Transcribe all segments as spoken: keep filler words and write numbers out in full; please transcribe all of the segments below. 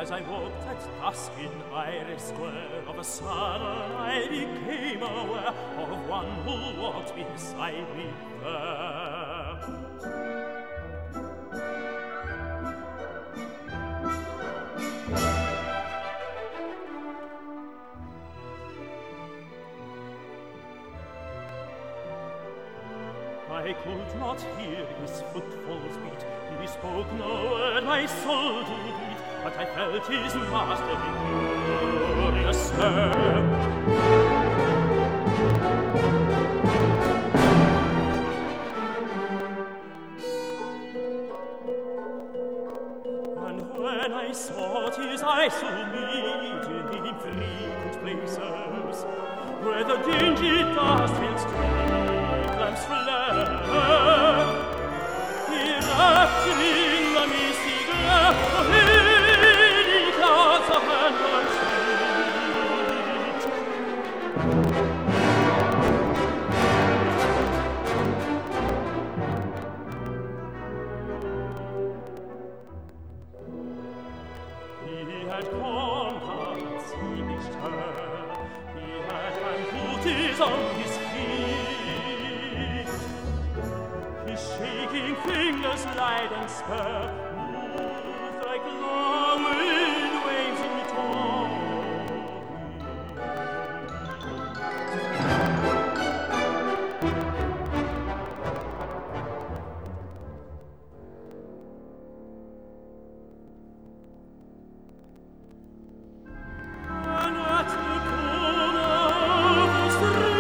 As I walked at dusk in Irish Square, of a sudden I became aware of one who walked beside me there. I could not hear his footfalls beat. He spoke no word my soul to beat, but I felt his masterly glorious step. And when I sought his eyes to meet in infrequent places, where the dingy dust and street lamps flare, he wrapped me in the misty glare of lily clouds of heaven sweet. He had conquered seemished her, he had hand booties on his feet, his shaking fingers light and spur moved like long wind waves in torrent. And at the corner of the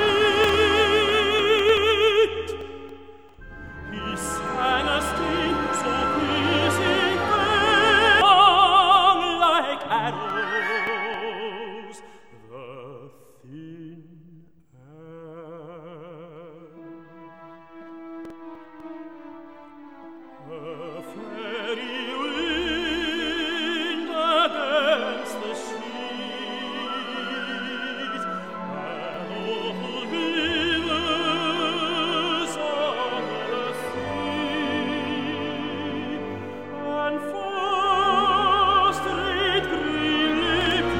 street, he sang a sting so piercing, long like arrows, the thin air. A fairy wind against the sheet, and awful rivers on the sea, and far straight green-lipped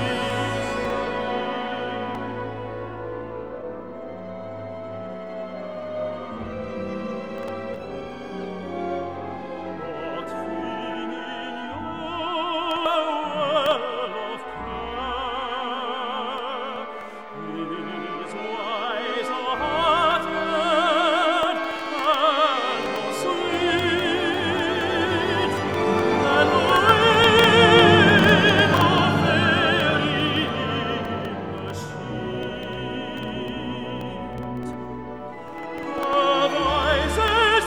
What feeling in your world of care is wise or hearted and more sweet than the wing of fairy in the sheet? The voices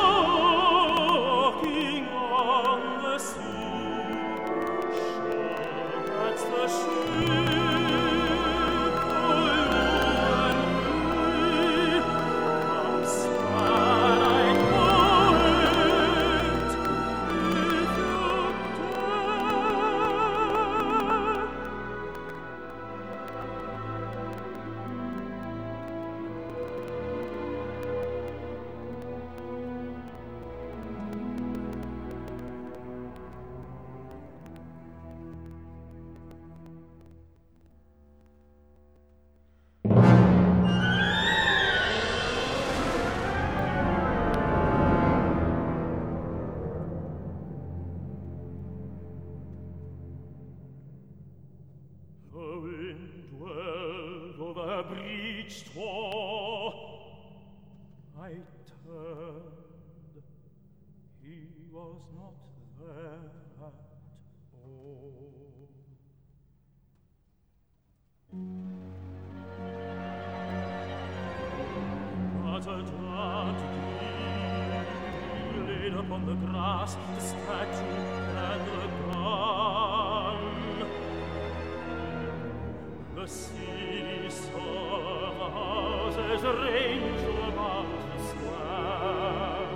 rocking on the sea shout at the ship, oh, you and me, come starlight poet, if you The wind whirled over a breached wall. I turned. He was not there at all. But a dark deep laid upon the grass the statue and the gun. The seesaw houses ranged about the square.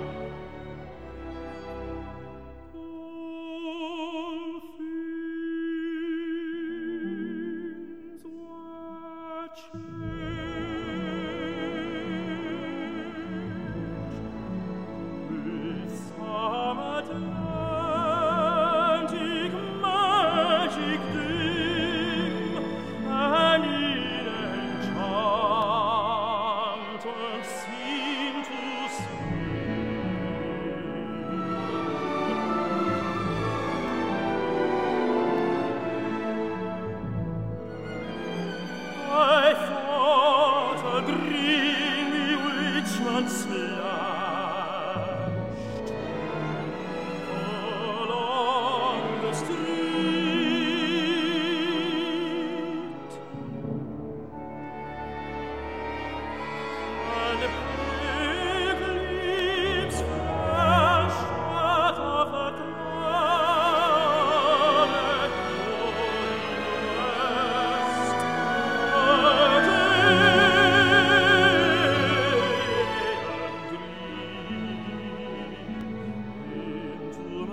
All things were changed with some Atlantic man.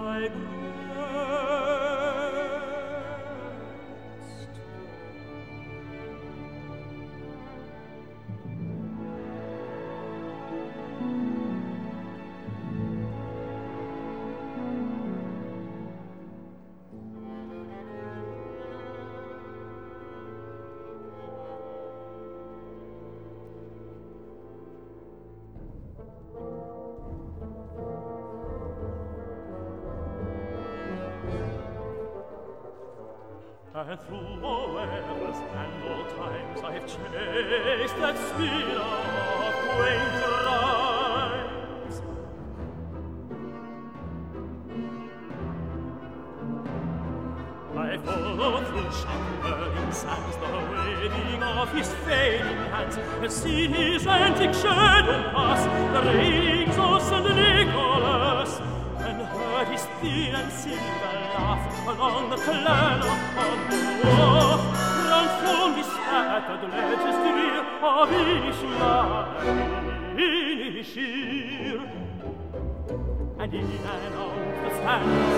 my breast. And through all eras and all times I have chased that spear of quaint rhymes. I follow through shuddering sands the waving of his fading hands, and see his antique shadow pass the reigns of Saint Nicholas, and heard his thin and silver laugh along the canal upon the wharf, transformed his scattered ledges drear of Inishline, Inishir, and in and out the stands